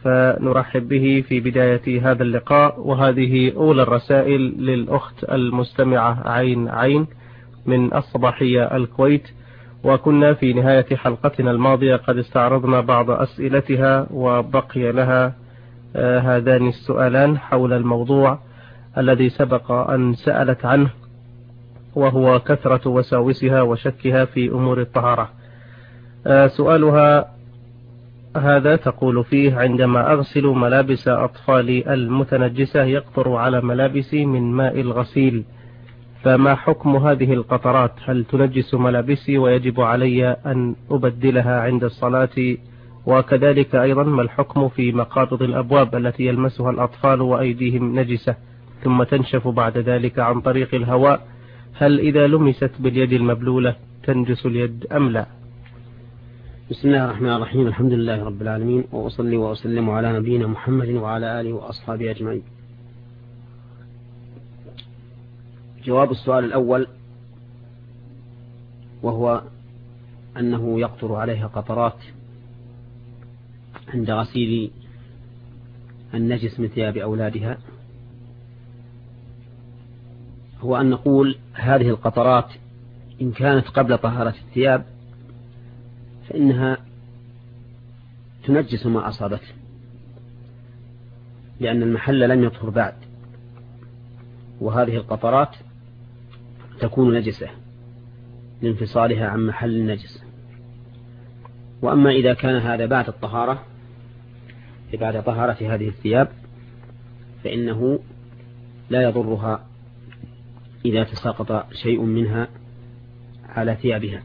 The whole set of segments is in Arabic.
فنرحب به في بداية هذا اللقاء. وهذه أولى الرسائل للأخت المستمعة عين عين من الصباحية الكويت. وكنا في نهاية حلقتنا الماضية قد استعرضنا بعض أسئلتها، وبقي لها هذان السؤالان حول الموضوع الذي سبق أن سألت عنه، وهو كثرة وساوسها وشكها في أمور الطهارة. سؤالها هذا تقول فيه: عندما أغسل ملابس أطفالي المتنجسة يقطر على ملابسي من ماء الغسيل، فما حكم هذه القطرات؟ هل تنجس ملابسي ويجب علي أن أبدلها عند الصلاة؟ وكذلك أيضا ما الحكم في مقابض الأبواب التي يلمسها الأطفال وأيديهم نجسة ثم تنشف بعد ذلك عن طريق الهواء؟ هل إذا لمست باليد المبلولة تنجس اليد أم لا؟ بسم الله الرحمن الرحيم. الحمد لله رب العالمين، وأصلي وأسلم على نبينا محمد وعلى آله وأصحابه أجمعين. جواب السؤال الأول، وهو أنه يقطر عليها قطرات عند غسيل النجس من ثياب أولادها، هو أن نقول هذه القطرات إن كانت قبل طهارة الثياب فإنها تنجس ما أصابته، لأن المحل لم يطهر بعد، وهذه القطرات تكون نجسة لانفصالها عن محل النجس. وأما إذا كان هذا بعد الطهارة، بعد طهارة هذه الثياب، فإنه لا يضرها إذا تساقط شيء منها على ثيابها.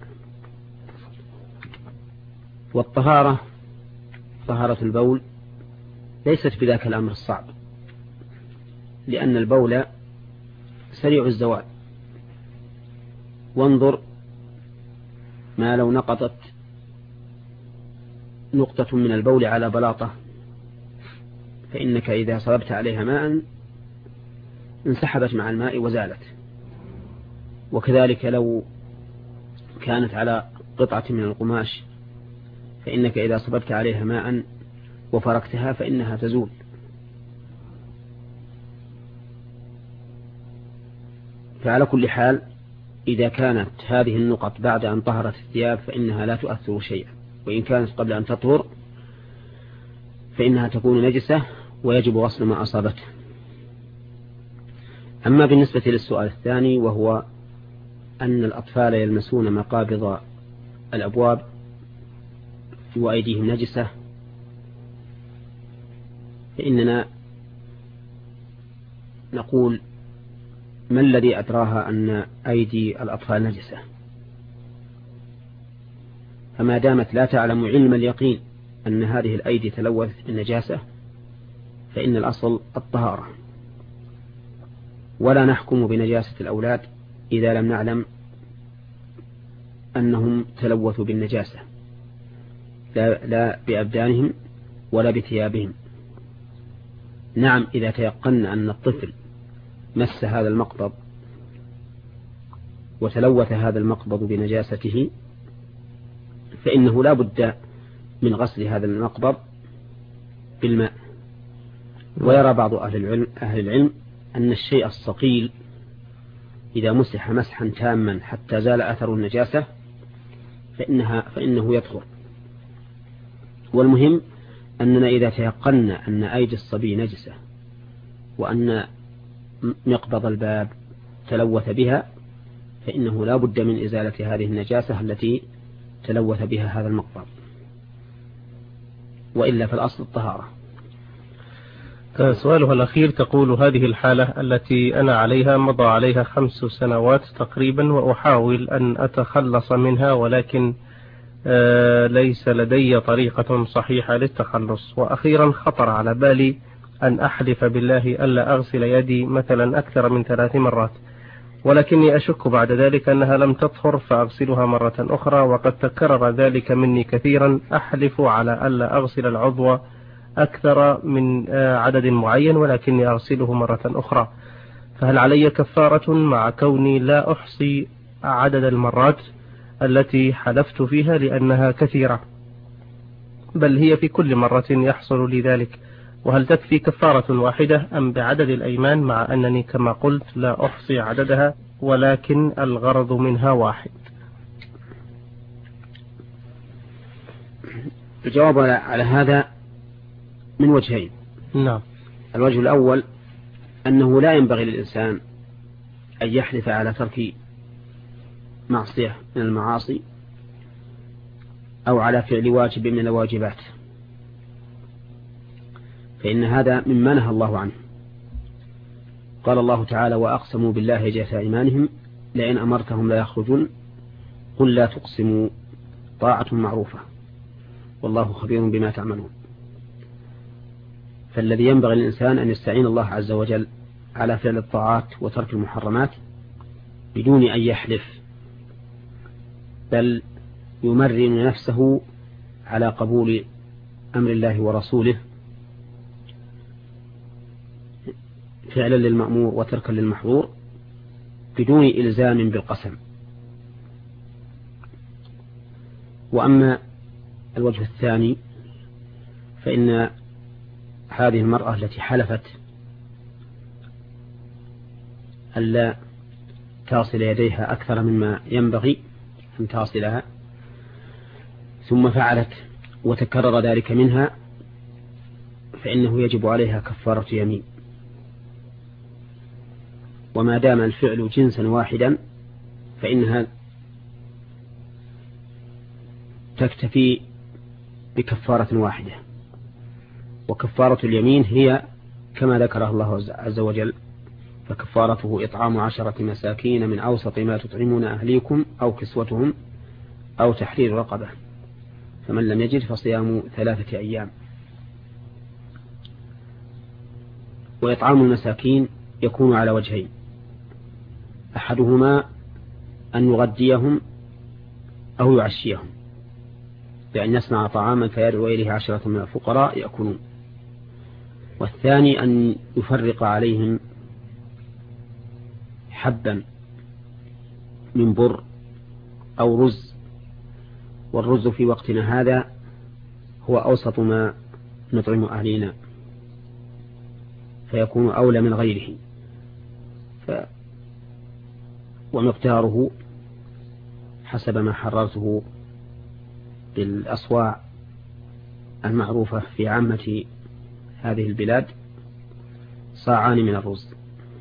والطهارة، طهارة البول، ليست بذاك الأمر الصعب، لأن البول سريع الزوال. وانظر ما لو نقطت نقطة من البول على بلاطة، فإنك إذا صببت عليها ماء انسحبت مع الماء وزالت. وكذلك لو كانت على قطعة من القماش، فإنك إذا صببت عليها ماء وفركتها فإنها تزول. فعلى كل حال إذا كانت هذه النقط بعد أن طهرت الثياب فإنها لا تؤثر شيئا، وإن كانت قبل أن تطهر فإنها تكون نجسة ويجب غسل ما أصابته. أما بالنسبة للسؤال الثاني، وهو أن الأطفال يلمسون مقابض الأبواب وأيديهم نجسة، فإننا نقول: ما الذي أدراها أن أيدي الأطفال نجسة؟ فما دامت لا تعلم علم اليقين أن هذه الأيدي تلوثت بالنجاسة فإن الأصل الطهارة، ولا نحكم بنجاسة الأولاد إذا لم نعلم أنهم تلوثوا بالنجاسة، لا بأبدانهم ولا بثيابهم. نعم، إذا تيقن أن الطفل مس هذا المقبض وتلوث هذا المقبض بنجاسته فإنه لا بد من غسل هذا المقبض بالماء. ويرى بعض أهل العلم أن الشيء الصقيل إذا مسح مسحا تاما حتى زال أثر النجاسة فإنه يطهر. والمهم أننا إذا تيقنا أن أيدي الصبي نجسة وأن مقبض الباب تلوث بها فإنه لا بد من إزالة هذه النجاسة التي تلوث بها هذا المقبض، وإلا فالأصل الطهارة. سؤالها الأخير تقول: هذه الحالة التي أنا عليها مضى عليها 5 سنوات تقريبا، وأحاول أن أتخلص منها، ولكن ليس لدي طريقة صحيحة للتخلص. وأخيرا خطر على بالي أن أحلف بالله ألا أغسل يدي مثلا أكثر من 3 مرات، ولكني أشك بعد ذلك أنها لم تطهر فأغسلها مرة أخرى، وقد تكرر ذلك مني كثيرا. أحلف على ألا أغسل العضو أكثر من عدد معين ولكني أغسله مرة أخرى، فهل علي كفارة مع كوني لا أحصي عدد المرات التي حلفت فيها لأنها كثيرة؟ بل هي في كل مرة يحصل لي ذلك، وهل تكفي كفارة واحدة أم بعدد الأيمان، مع أنني كما قلت لا أحصي عددها ولكن الغرض منها واحد؟ الجواب على هذا من وجهين. نعم. الوجه الأول أنه لا ينبغي للإنسان أن يحلف على ترك معصية من المعاصي أو على فعل واجب من الواجبات، فإن هذا مما نهى الله عنه. قال الله تعالى: وأقسموا بالله جهد أيمانهم لئن أمرتهم لا يخرجون قل لا تقسموا طاعة معروفة والله خبير بما تعملون. فالذي ينبغي للإنسان أن يستعين الله عز وجل على فعل الطاعات وترك المحرمات بدون أن يحلف، بل يمرن نفسه على قبول أمر الله ورسوله فعلا للمأمور وتركا للمحظور بدون إلزام بالقسم. وأما الوجه الثاني فإن هذه المرأة التي حلفت ألا تصل يديها أكثر مما ينبغي أن تصلها ثم فعلت وتكرر ذلك منها، فإنه يجب عليها كفارة يمين. وما دام الفعل جنسا واحدا فإنها تكتفي بكفارة واحدة، وكفارة اليمين هي كما ذكرها الله عز وجل: فكفارته إطعام 10 مساكين من أوسط ما تطعمون أهليكم أو كسوتهم أو تحرير رقبة، فمن لم يجد فصيام 3 أيام. وإطعام المساكين يكون على وجهين: أحدهما أن يغديهم أو يعشيهم، بأن يصنع طعاما فيدعو إليه 10 من الفقراء يأكلون، والثاني أن يفرق عليهم حبا من بر أو رز، والرز في وقتنا هذا هو أوسط ما نطعم أهلنا فيكون أولى من غيره، ومقداره حسب ما حررته بالأصواع المعروفة في عامة هذه البلاد 2 صاعان من الرز.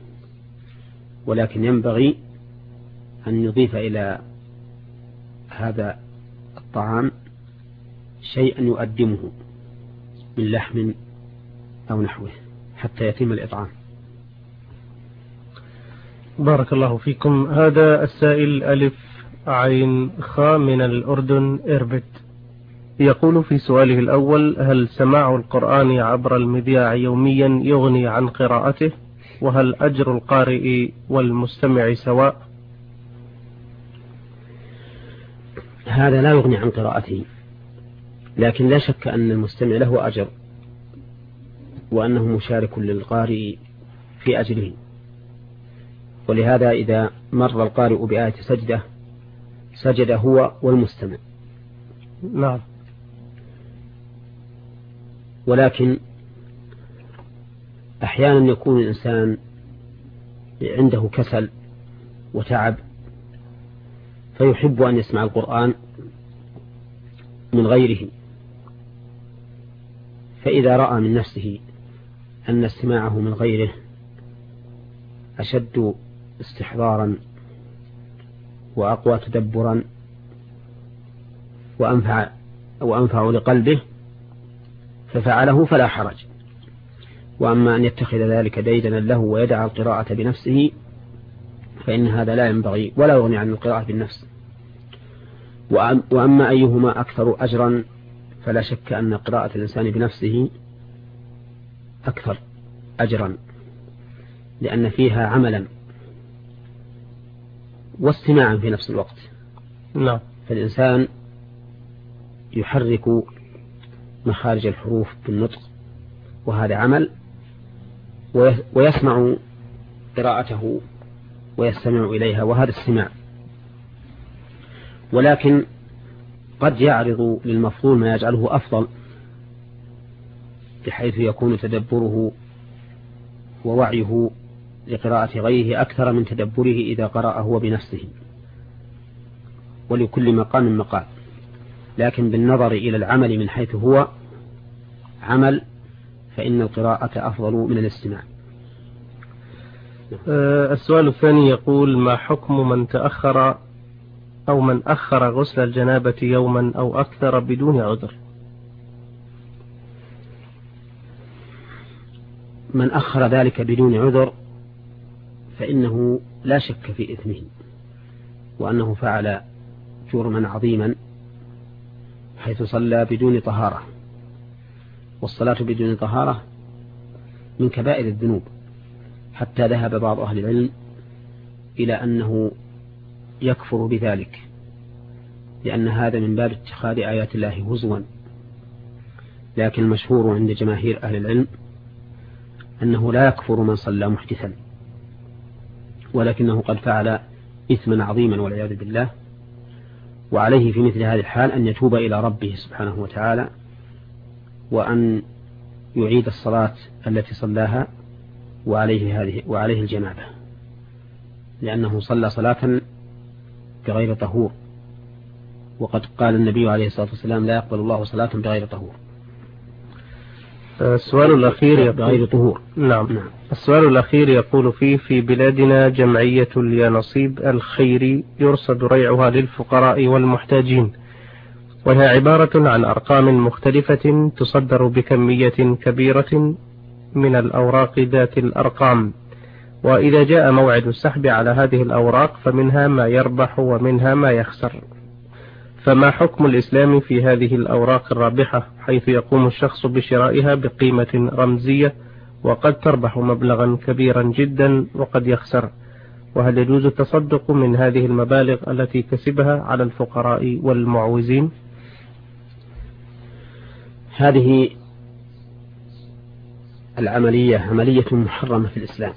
ولكن ينبغي أن يضيف إلى هذا الطعام شيئا يؤدمه من لحم أو نحوه حتى يتم الإطعام. بارك الله فيكم. هذا السائل ألف عين خاء من الأردن إربد يقول في سؤاله الأول: هل سماع القرآن عبر المذياع يوميا يغني عن قراءته؟ وهل أجر القارئ والمستمع سواء؟ هذا لا يغني عن قراءته، لكن لا شك أن المستمع له أجر وأنه مشارك للقارئ في أجره، ولهذا إذا مر القارئ بآية سجدة سجد هو والمستمع. نعم. ولكن أحيانا يكون الإنسان عنده كسل وتعب فيحب أن يسمع القرآن من غيره، فإذا رأى من نفسه أن استماعه من غيره أشد استحضارا وأقوى تدبرا وأنفع لقلبه ففعله فلا حرج. وأما أن يتخذ ذلك ديدنا له ويدع القراءة بنفسه فإن هذا لا ينبغي ولا يغني عن القراءة بالنفس. وأما أيهما أكثر أجرا فلا شك أن قراءة الإنسان بنفسه أكثر أجرا، لأن فيها عملا واستماعا في نفس الوقت. نعم. فالإنسان يحرك مخارج الحروف بالنطق وهذا عمل، ويسمع قراءته ويستمع إليها وهذا استماع. ولكن قد يعرض للمفضول ما يجعله أفضل، بحيث يكون تدبره ووعيه لقراءة غيره أكثر من تدبره إذا قرأ هو بنفسه، ولكل مقام مقال، لكن بالنظر إلى العمل من حيث هو عمل فإن القراءة أفضل من الاستماع. السؤال الثاني يقول: ما حكم من تأخر أو من أخر غسل الجنابة يوما أو أكثر بدون عذر؟ من أخر ذلك بدون عذر فإنه لا شك في إثمه، وأنه فعل جرما عظيما حيث صلى بدون طهارة، والصلاة بدون طهارة من كبائر الذنوب، حتى ذهب بعض أهل العلم إلى أنه يكفر بذلك، لأن هذا من باب اتخاذ آيات الله هزوا. لكن المشهور عند جماهير أهل العلم أنه لا يكفر من صلى محدثا، ولكنه قد فعل إثما عظيما والعياذ بالله، وعليه في مثل هذه الحال أن يتوب إلى ربه سبحانه وتعالى، وأن يعيد الصلاة التي صلاها وعليه الجنابة، لأنه صلى صلاة بغير طهور، وقد قال النبي عليه الصلاة والسلام: لا يقبل الله صلاة بغير طهور. السؤال الأخير بغير طهور. نعم. السؤال الأخير يقول فيه: في بلادنا جمعية اليانصيب الخيري يرصد ريعها للفقراء والمحتاجين، وهي عبارة عن أرقام مختلفة تصدر بكمية كبيرة من الأوراق ذات الأرقام، وإذا جاء موعد السحب على هذه الأوراق فمنها ما يربح ومنها ما يخسر، فما حكم الإسلام في هذه الأوراق الرابحة، حيث يقوم الشخص بشرائها بقيمة رمزية وقد تربح مبلغا كبيرا جدا وقد يخسر؟ وهل يجوز التصدق من هذه المبالغ التي كسبها على الفقراء والمعوزين؟ هذه العملية عملية محرمة في الإسلام،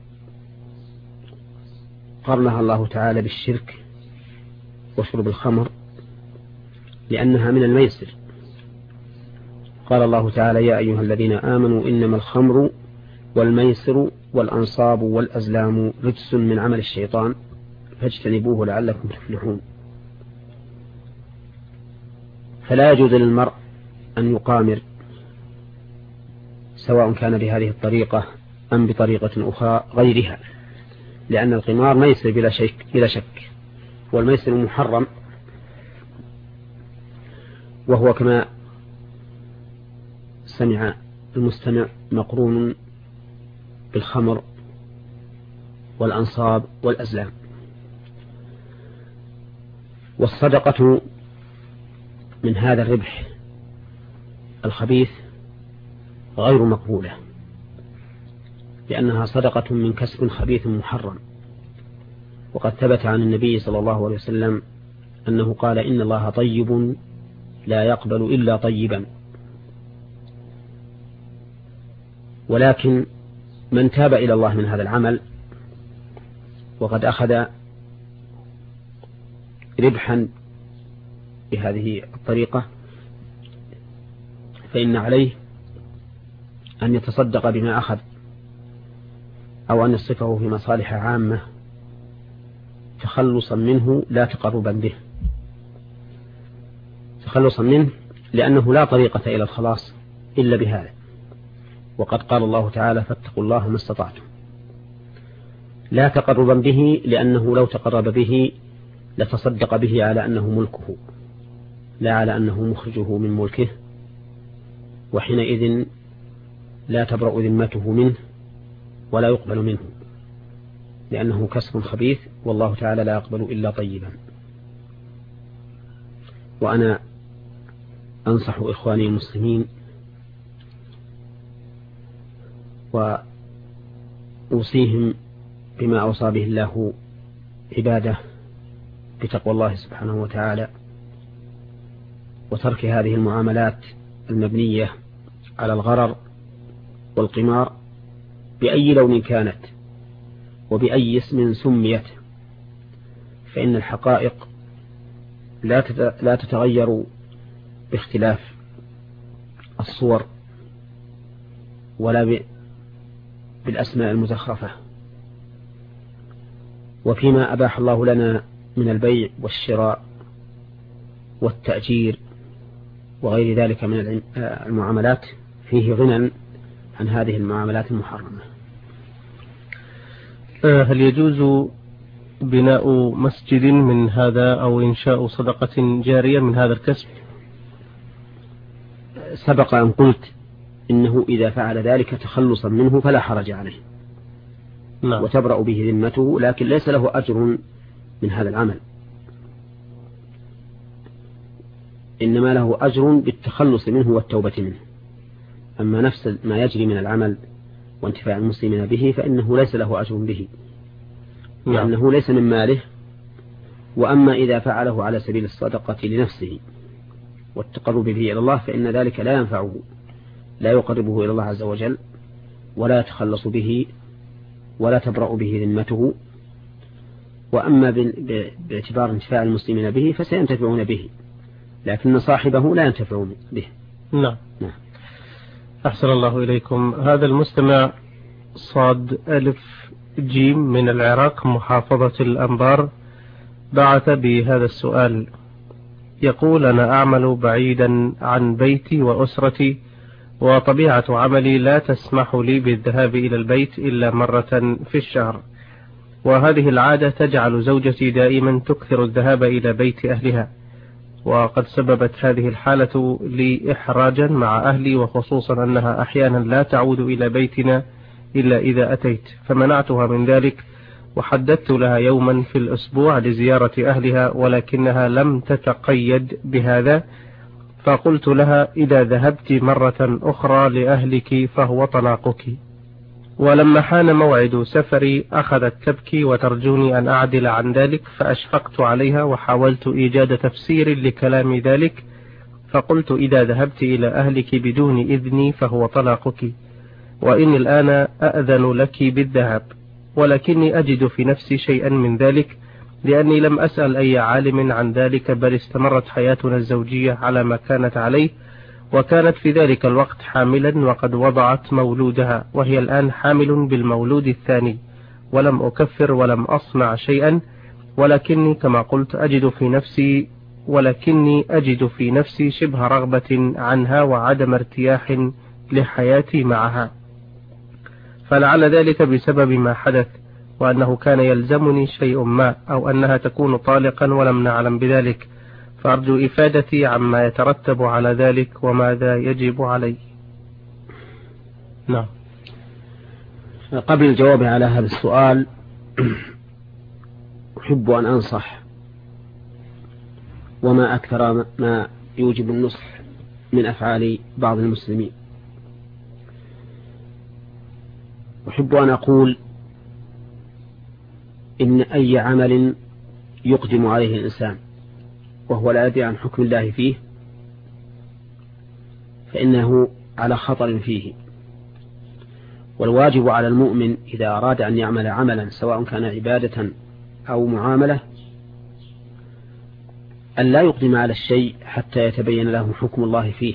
قرنها الله تعالى بالشرك وشرب الخمر لأنها من الميسر. قال الله تعالى: يا أيها الذين آمنوا إنما الخمر والميسر والأنصاب والأزلام رجس من عمل الشيطان فاجتنبوه لعلكم تفلحون. فلا يجوز للمرء أن يقامر، سواء كان بهذه الطريقة أم بطريقة أخرى غيرها، لأن القمار ميسر بلا شك، والميسر محرم، وهو كما سمع المستمع مقرون بالخمر والأنصاب والأزلام. والصدقة من هذا الربح الخبيث غير مقبولة، لأنها صدقة من كسب خبيث محرم، وقد ثبت عن النبي صلى الله عليه وسلم أنه قال: إن الله طيب لا يقبل إلا طيبا. ولكن من تاب إلى الله من هذا العمل وقد أخذ ربحا بهذه الطريقة فإن عليه أن يتصدق بما أخذ، أو أن يصرفه في مصالح عامة تخلصا منه لا تقربا به، تخلصا منه، لأنه لا طريقة إلى الخلاص إلا بهذا. وقد قال الله تعالى: فاتقوا الله ما استطعتم. لا تقربا به، لأنه لو تقرب به لتصدق به على أنه ملكه، لا على أنه مخرجه من ملكه، وحينئذ لا تبرأ ذمته منه ولا يقبل منه، لأنه كسب خبيث، والله تعالى لا يقبل إلا طيبا. وأنا أنصح إخواني المسلمين وأوصيهم بما أوصى به الله عباده بتقوى الله سبحانه وتعالى، وترك هذه المعاملات المبنية على الغرر والقمار بأي لون كانت وبأي اسم سميت، فإن الحقائق لا تتغير باختلاف الصور ولا بالأسماء المزخرفة. وفيما أباح الله لنا من البيع والشراء والتأجير وغير ذلك من المعاملات فيه غنى عن هذه المعاملات المحرمة. هل يجوز بناء مسجد من هذا أو إنشاء صدقة جارية من هذا الكسب؟ سبق أن قلت إنه إذا فعل ذلك تخلصا منه فلا حرج عليه. نعم. وتبرأ به ذمته، لكن ليس له أجر من هذا العمل، إنما له أجر بالتخلص منه والتوبة منه. أما نفس ما يجري من العمل وانتفاع المسلمين به فإنه ليس له أجر به، لأنه ليس من ماله. وأما إذا فعله على سبيل الصدقة لنفسه والتقرب به إلى الله فإن ذلك لا ينفعه، لا يقربه إلى الله عز وجل، ولا يتخلص به، ولا تبرأ به ذمته. وأما باعتبار انتفاع المسلمين به فسينتفعون به، لكن صاحبه لا ينتفع به. نعم. أحسن الله إليكم. هذا المستمع صاد ألف جيم من العراق محافظة الأنبار بعث بهذا السؤال، يقول: أنا أعمل بعيدا عن بيتي وأسرتي، وطبيعة عملي لا تسمح لي بالذهاب إلى البيت إلا مرة في الشهر، وهذه العادة تجعل زوجتي دائما تكثر الذهاب إلى بيت أهلها، وقد سببت هذه الحالة لي إحراجا مع أهلي، وخصوصا أنها أحيانا لا تعود إلى بيتنا إلا إذا أتيت، فمنعتها من ذلك وحددت لها يوما في الأسبوع لزيارة أهلها، ولكنها لم تتقيد بهذا، فقلت لها: إذا ذهبت مرة أخرى لأهلك فهو طلاقك. ولما حان موعد سفري أخذت تبكي وترجوني أن أعدل عن ذلك، فأشفقت عليها وحاولت إيجاد تفسير لكلام ذلك، فقلت: إذا ذهبت إلى أهلك بدون إذني فهو طلاقك، وإني الآن أأذن لك بالذهاب، ولكني أجد في نفسي شيئا من ذلك، لأني لم أسأل أي عالم عن ذلك، بل استمرت حياتنا الزوجية على ما كانت عليه، وكانت في ذلك الوقت حاملا وقد وضعت مولودها، وهي الآن حامل بالمولود الثاني، ولم أكفر ولم أصنع شيئا، ولكني كما قلت أجد في نفسي شبه رغبة عنها وعدم ارتياح لحياتي معها، فلعل ذلك بسبب ما حدث، وأنه كان يلزمني شيء ما، أو أنها تكون طالقا ولم نعلم بذلك، فأرجو إفادتي عما يترتب على ذلك وماذا يجب علي. نعم. قبل الجواب على هذا السؤال أحب أن أنصح، وما أكثر ما يوجب النصح من أفعال بعض المسلمين. أحب أن أقول إن أي عمل يقدم عليه الإنسان وهو لا يدري عن حكم الله فيه فإنه على خطر فيه، والواجب على المؤمن إذا أراد أن يعمل عملا سواء كان عبادة أو معاملة أن لا يقدم على الشيء حتى يتبين له حكم الله فيه،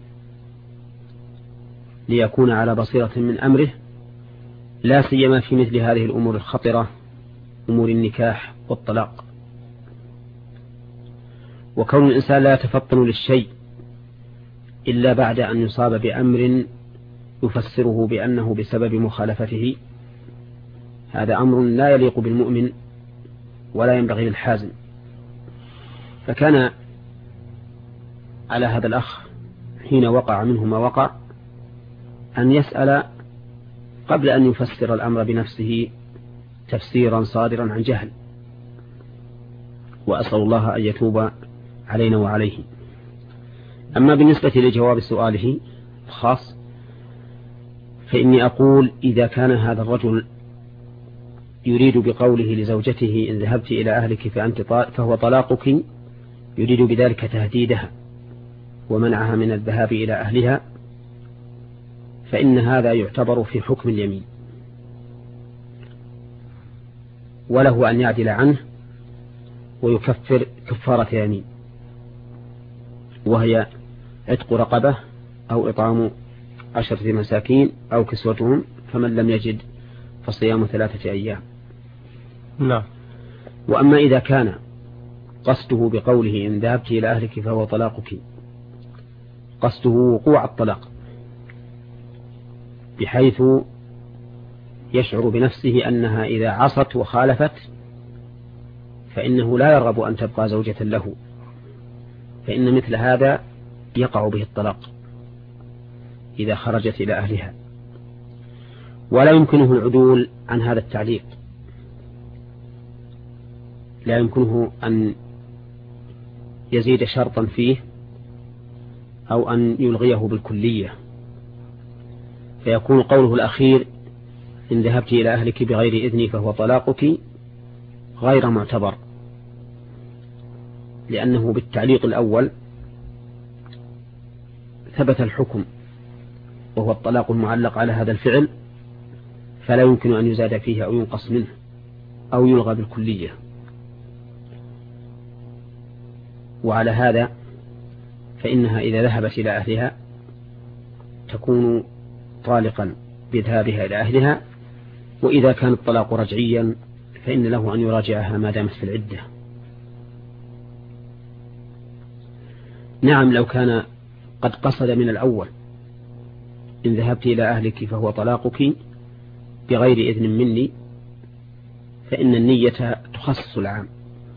ليكون على بصيرة من أمره، لا سيما في مثل هذه الأمور الخطرة، أمور النكاح والطلاق. وكون الإنسان لا يتفطن للشيء إلا بعد أن يصاب بأمر يفسره بأنه بسبب مخالفته، هذا أمر لا يليق بالمؤمن ولا ينبغي للحازم. فكان على هذا الأخ حين وقع منه ما وقع أن يسأل قبل أن يفسر الأمر بنفسه تفسيرا صادرا عن جهل، وأسأل الله أن يتوب علينا وعليه. أما بالنسبة لجواب سؤاله الخاص فإني أقول إذا كان هذا الرجل يريد بقوله لزوجته إن ذهبت إلى أهلك فهو طلاقك، يريد بذلك تهديدها ومنعها من الذهاب إلى أهلها، فإن هذا يعتبر في حكم اليمين، وله أن يعدل عنه ويكفر كفارة يمين، وهي عتق رقبة أو إطعام 10 مساكين أو كسوتهم، فمن لم يجد فصيام 3 أيام. نعم. وأما إذا كان قصده بقوله إن ذهبت إلى أهلك فهو طلاقك قصده وقوع الطلاق، بحيث يشعر بنفسه أنها إذا عصت وخالفت فإنه لا يرغب أن تبقى زوجة له، فإن مثل هذا يقع به الطلاق إذا خرجت إلى أهلها، ولا يمكنه العدول عن هذا التعليق، لا يمكنه أن يزيد شرطا فيه أو أن يلغيه بالكلية، فيكون قوله الأخير إن ذهبت إلى أهلك بغير إذني فهو طلاقك غير معتبر، لأنه بالتعليق الأول ثبت الحكم وهو الطلاق المعلق على هذا الفعل، فلا يمكن أن يزاد فيه أو ينقص منه أو يلغى بالكلية. وعلى هذا فإنها إذا ذهبت إلى أهلها تكون طالقا بذهابها إلى أهلها، وإذا كان الطلاق رجعيا فإن له أن يراجعها ما دامت في العدة. نعم، لو كان قد قصد من الأول إن ذهبت إلى أهلك فهو طلاقك بغير إذن مني، فإن النية تخصص العام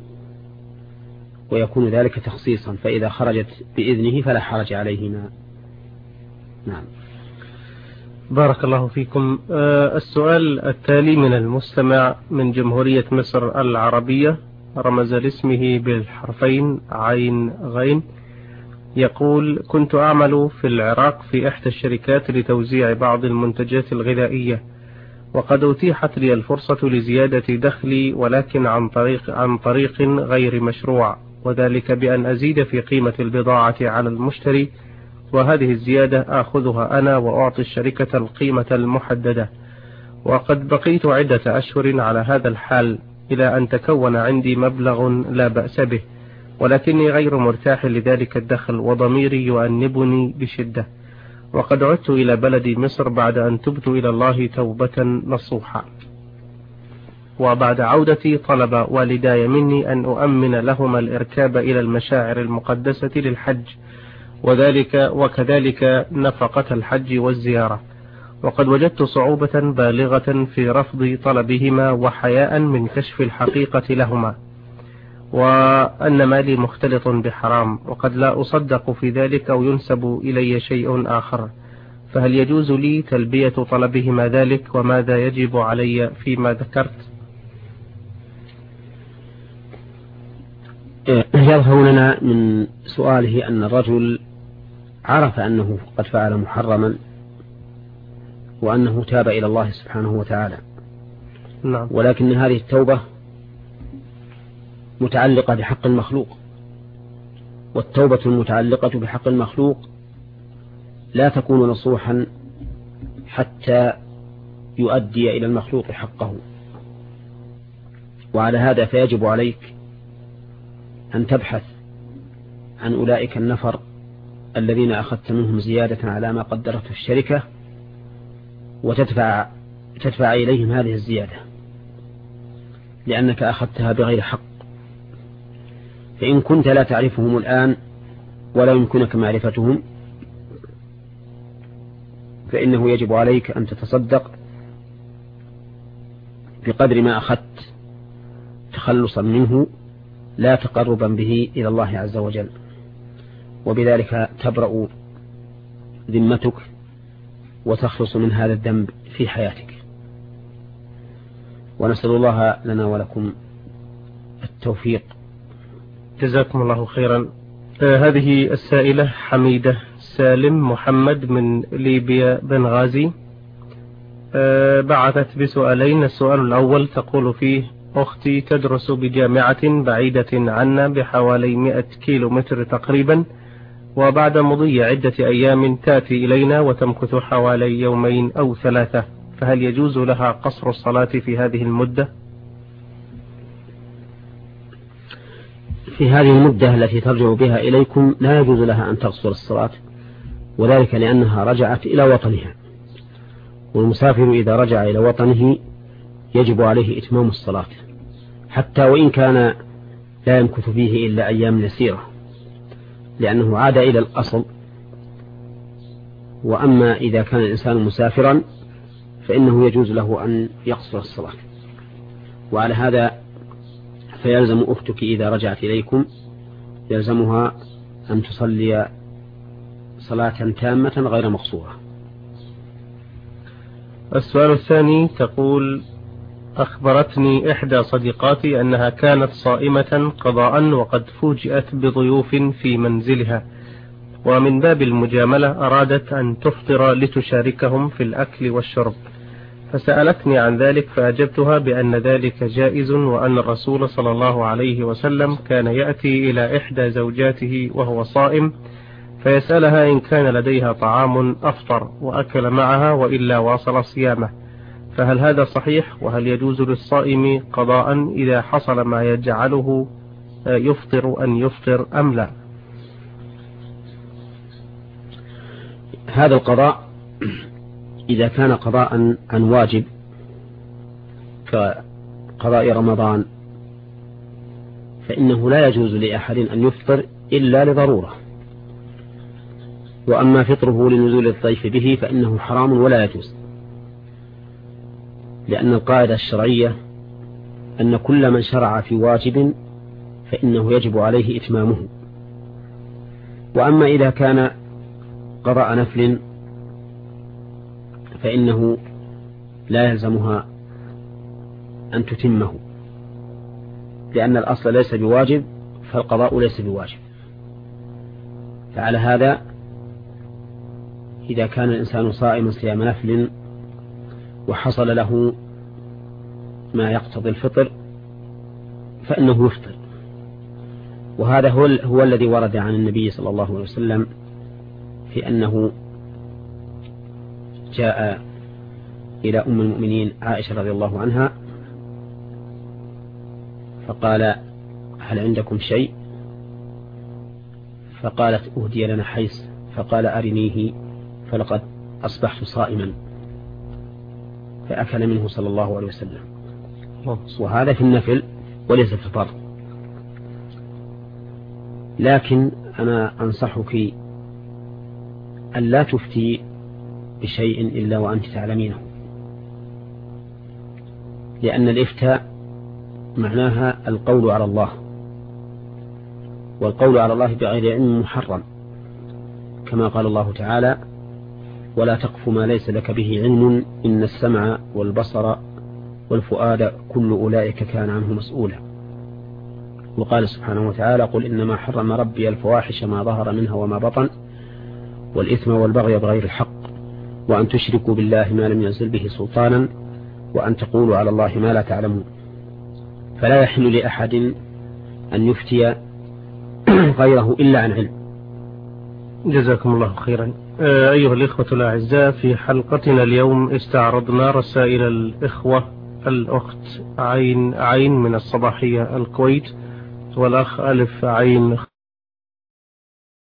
ويكون ذلك تخصيصا، فإذا خرجت بإذنه فلا حرج عليهما. نعم. بارك الله فيكم. السؤال التالي من المستمع من جمهورية مصر العربية، رمز لاسمه بالحرفين عين غين، يقول: كنت أعمل في العراق في إحدى الشركات لتوزيع بعض المنتجات الغذائية، وقد أتيحت لي الفرصة لزيادة دخلي، ولكن عن طريق غير مشروع، وذلك بأن أزيد في قيمة البضاعة على المشتري، وهذه الزيادة آخذها أنا وأعطي الشركة القيمة المحددة، وقد بقيت عدة أشهر على هذا الحال إلى أن تكون عندي مبلغ لا بأس به، ولكني غير مرتاح لذلك الدخل، وضميري يؤنبني بشدة، وقد عدت إلى بلدي مصر بعد أن تبت إلى الله توبة نصوحا، وبعد عودتي طلب والداي مني أن أؤمن لهما الإركاب إلى المشاعر المقدسة للحج، وكذلك نفقة الحج والزيارة، وقد وجدت صعوبة بالغة في رفض طلبهما وحياء من كشف الحقيقة لهما، وأن مالي مختلط بحرام، وقد لا أصدق في ذلك أو ينسب إلي شيء آخر، فهل يجوز لي تلبية طلبهما ذلك، وماذا يجب علي فيما ذكرت؟ يظهر لنا من سؤاله أن الرجل عرف أنه قد فعل محرما وأنه تاب إلى الله سبحانه وتعالى. نعم. ولكن هذه التوبة متعلقة بحق المخلوق، والتوبة المتعلقة بحق المخلوق لا تكون نصوحا حتى يؤدي إلى المخلوق حقه، وعلى هذا فيجب عليك أن تبحث عن أولئك النفر الذين أخذت منهم زيادة على ما قدرته الشركة، وتدفع إليهم هذه الزيادة لأنك أخذتها بغير حق. فإن كنت لا تعرفهم الآن ولا يمكنك معرفتهم فإنه يجب عليك أن تتصدق بقدر ما أخذت تخلصا منه لا تقربا به إلى الله عز وجل، وبذلك تبرأ ذمتك وتخلص من هذا الذنب في حياتك. ونسأل الله لنا ولكم التوفيق. جزاكم الله خيرا. هذه السائلة حميدة سالم محمد من ليبيا بنغازي، بعثت بسؤالين. السؤال الأول تقول فيه: أختي تدرس بجامعة بعيدة عنا بحوالي 100 كيلومتر تقريبا، وبعد مضي عدة أيام تأتي إلينا وتمكث حوالي 2 أو 3، فهل يجوز لها قصر الصلاة في هذه المدة؟ في هذه المدة التي ترجع بها إليكم لا يجوز لها أن تقصر الصلاة، وذلك لأنها رجعت إلى وطنها، والمسافر إذا رجع إلى وطنه يجب عليه إتمام الصلاة حتى وإن كان لا يمكث فيه إلا أيام يسيرة، لأنه عاد إلى الأصل. وأما إذا كان الإنسان مسافرا فإنه يجوز له أن يقصر الصلاة. وعلى هذا فيلزم أختك إذا رجعت إليكم يلزمها أن تصلي صلاة تامة غير مقصورة. السؤال الثاني تقول: أخبرتني إحدى صديقاتي أنها كانت صائمة قضاء وقد فوجئت بضيوف في منزلها، ومن باب المجاملة أرادت أن تفطر لتشاركهم في الأكل والشرب، فسألتني عن ذلك فأجبتها بأن ذلك جائز، وأن الرسول صلى الله عليه وسلم كان يأتي إلى إحدى زوجاته وهو صائم فيسألها إن كان لديها طعام أفطر وأكل معها، وإلا واصل صيامه، فهل هذا صحيح؟ وهل يجوز للصائم قضاء إذا حصل ما يجعله يفطر أن يفطر أم لا؟ هذا القضاء إذا كان قضاء عن واجب كقضاء رمضان فإنه لا يجوز لأحد أن يفطر إلا لضرورة، وأما فطره لنزول الضيف به فإنه حرام ولا يجوز، لأن القاعدة الشرعية أن كل من شرع في واجب فإنه يجب عليه إتمامه. وأما إذا كان قضاء نفل فإنه لا يلزمها أن تتمه، لأن الأصل ليس بواجب فالقضاء ليس بواجب. فعلى هذا إذا كان الإنسان صائما صيام نفل وحصل له ما يقتضي الفطر فإنه يفطر. وهذا هو الذي ورد عن النبي صلى الله عليه وسلم في أنه جاء إلى أم المؤمنين عائشة رضي الله عنها فقال: هل عندكم شيء؟ فقالت: أهدي لنا حيث، فقال: أرنيه فلقد أصبحت صائما، فأكل منه صلى الله عليه وسلم. وهذا في النفل وليس في الفرض. لكن أنا أنصحك أن لا تفتي بشيء إلا وأنت تعلمينه، لأن الإفتاء معناها القول على الله، والقول على الله بغير علم محرم، كما قال الله تعالى: ولا تقف ما ليس لك به علم إن السمع والبصر والفؤاد كل أولئك كان عنه مسؤولا. وقال سبحانه وتعالى: قل إنما حرم ربي الفواحش ما ظهر منها وما بطن والإثم والبغي بغير الحق وأن تشركوا بالله ما لم ينزل به سلطانا وأن تقولوا على الله ما لا تعلمون. فلا يحل لأحد أن يفتي غيره إلا عن علم. جزاكم الله خيرا. أيها الإخوة الأعزاء، في حلقتنا اليوم استعرضنا رسائل الإخوة. الأخت عين من الصباحية الكويت، والأخ ألف عين